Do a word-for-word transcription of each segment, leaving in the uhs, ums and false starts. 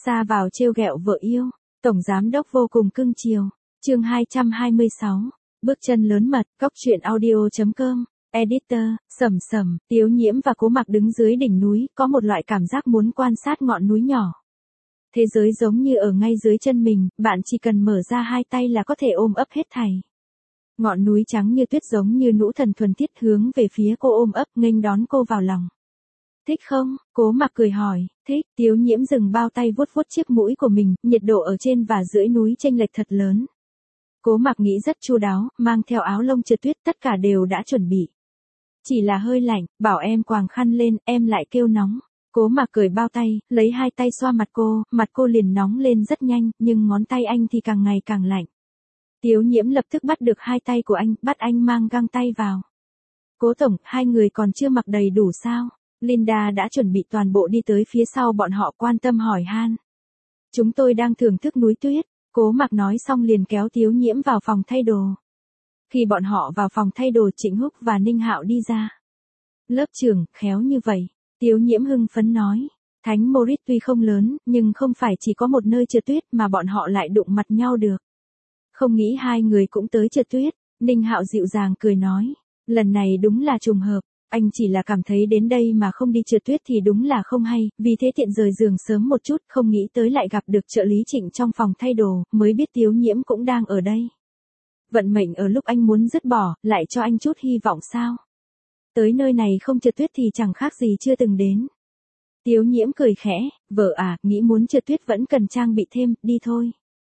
Ra vào trêu ghẹo vợ yêu, tổng giám đốc vô cùng cưng chiều. Chương hai trăm hai mươi sáu, bước chân lớn mật, góc truyện audio chấm com. Editor, Sầm Sầm, Tiếu Nhiễm và Cố Mặc đứng dưới đỉnh núi, có một loại cảm giác muốn quan sát ngọn núi nhỏ. Thế giới giống như ở ngay dưới chân mình, bạn chỉ cần mở ra hai tay là có thể ôm ấp hết thảy. Ngọn núi trắng như tuyết giống như nữ thần thuần thiết hướng về phía cô ôm ấp nghênh đón cô vào lòng. Thích không? Cố Mặc cười hỏi. Thích. Tiếu Nhiễm dừng bao tay vuốt vuốt chiếc mũi của mình, nhiệt độ ở trên và dưới núi chênh lệch thật lớn. Cố Mặc nghĩ rất chu đáo, mang theo áo lông trượt tuyết tất cả đều đã chuẩn bị. Chỉ là hơi lạnh, bảo em quàng khăn lên, em lại kêu nóng. Cố Mặc cởi bao tay, lấy hai tay xoa mặt cô, mặt cô liền nóng lên rất nhanh, nhưng ngón tay anh thì càng ngày càng lạnh. Tiếu Nhiễm lập tức bắt được hai tay của anh, bắt anh mang găng tay vào. Cố tổng, hai người còn chưa mặc đầy đủ sao? Linda đã chuẩn bị toàn bộ đi tới phía sau bọn họ quan tâm hỏi han. Chúng tôi đang thưởng thức núi tuyết. Cố Mặc nói xong liền kéo Tiếu Nhiễm vào phòng thay đồ. Khi bọn họ vào phòng thay đồ, Trịnh Húc và Ninh Hạo đi ra. Lớp trưởng, khéo như vậy. Tiếu Nhiễm hưng phấn nói. Thánh Moritz tuy không lớn, nhưng không phải chỉ có một nơi trượt tuyết mà bọn họ lại đụng mặt nhau được. Không nghĩ hai người cũng tới trượt tuyết. Ninh Hạo dịu dàng cười nói. Lần này đúng là trùng hợp. Anh chỉ là cảm thấy đến đây mà không đi trượt tuyết thì đúng là không hay, vì thế tiện rời giường sớm một chút, không nghĩ tới lại gặp được trợ lý Trịnh trong phòng thay đồ, mới biết Tiếu Nhiễm cũng đang ở đây. Vận mệnh ở lúc anh muốn dứt bỏ, lại cho anh chút hy vọng sao? Tới nơi này không trượt tuyết thì chẳng khác gì chưa từng đến. Tiếu Nhiễm cười khẽ, vợ à, nghĩ muốn trượt tuyết vẫn cần trang bị thêm, đi thôi.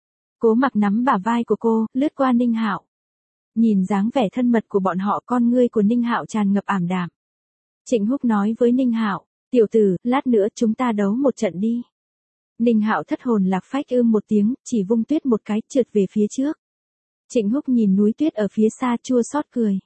Cố Mặc nắm bả vai của cô, lướt qua Ninh Hạo. Nhìn dáng vẻ thân mật của bọn họ, con ngươi của Ninh Hạo tràn ngập ảm đạm. Trịnh Húc nói với Ninh Hạo, tiểu tử, lát nữa chúng ta đấu một trận đi. Ninh Hạo thất hồn lạc phách ưm một tiếng, chỉ vung tuyết một cái, trượt về phía trước. Trịnh Húc nhìn núi tuyết ở phía xa chua xót cười.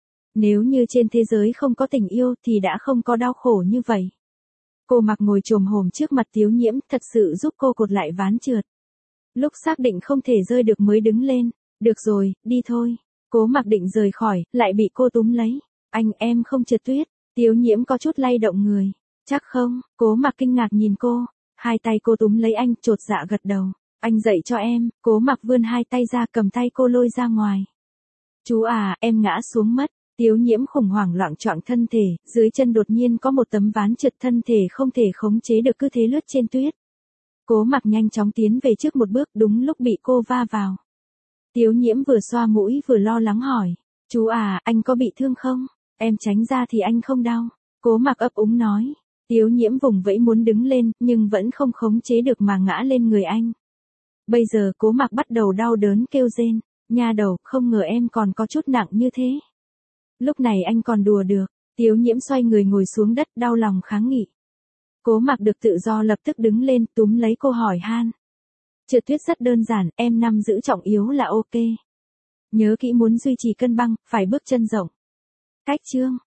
Nếu như trên thế giới không có tình yêu thì đã không có đau khổ như vậy. Cô Mặc ngồi chồm hổm trước mặt Tiếu Nhiễm, thật sự giúp cô cột lại ván trượt. Lúc xác định không thể rơi được mới đứng lên, được rồi, đi thôi. Cố Mặc định rời khỏi, lại bị cô túm lấy. Anh, em không trượt tuyết. Tiếu Nhiễm có chút lay động người. Chắc không? Cố Mặc kinh ngạc nhìn cô. Hai tay cô túm lấy anh, chột dạ gật đầu. Anh dạy cho em. Cố Mặc vươn hai tay ra, cầm tay cô lôi ra ngoài. Chú à, em ngã xuống mất. Tiếu Nhiễm khủng hoảng loạng choạng thân thể, dưới chân đột nhiên có một tấm ván trượt, thân thể không thể khống chế được cứ thế lướt trên tuyết. Cố Mặc nhanh chóng tiến về trước một bước, đúng lúc bị cô va vào. Tiếu Nhiễm vừa xoa mũi vừa lo lắng hỏi. Chú à, anh có bị thương không? Em tránh ra thì anh không đau. Cố Mặc ấp úng nói. Tiếu Nhiễm vùng vẫy muốn đứng lên, nhưng vẫn không khống chế được mà ngã lên người anh. Bây giờ Cố Mặc bắt đầu đau đớn kêu rên. Nha đầu, không ngờ em còn có chút nặng như thế. Lúc này anh còn đùa được. Tiếu Nhiễm xoay người ngồi xuống đất, đau lòng kháng nghị. Cố Mặc được tự do lập tức đứng lên, túm lấy cô hỏi han. Trượt tuyết rất đơn giản, em nắm giữ trọng yếu là ok. Nhớ kỹ muốn duy trì cân bằng, phải bước chân rộng. Cách chương.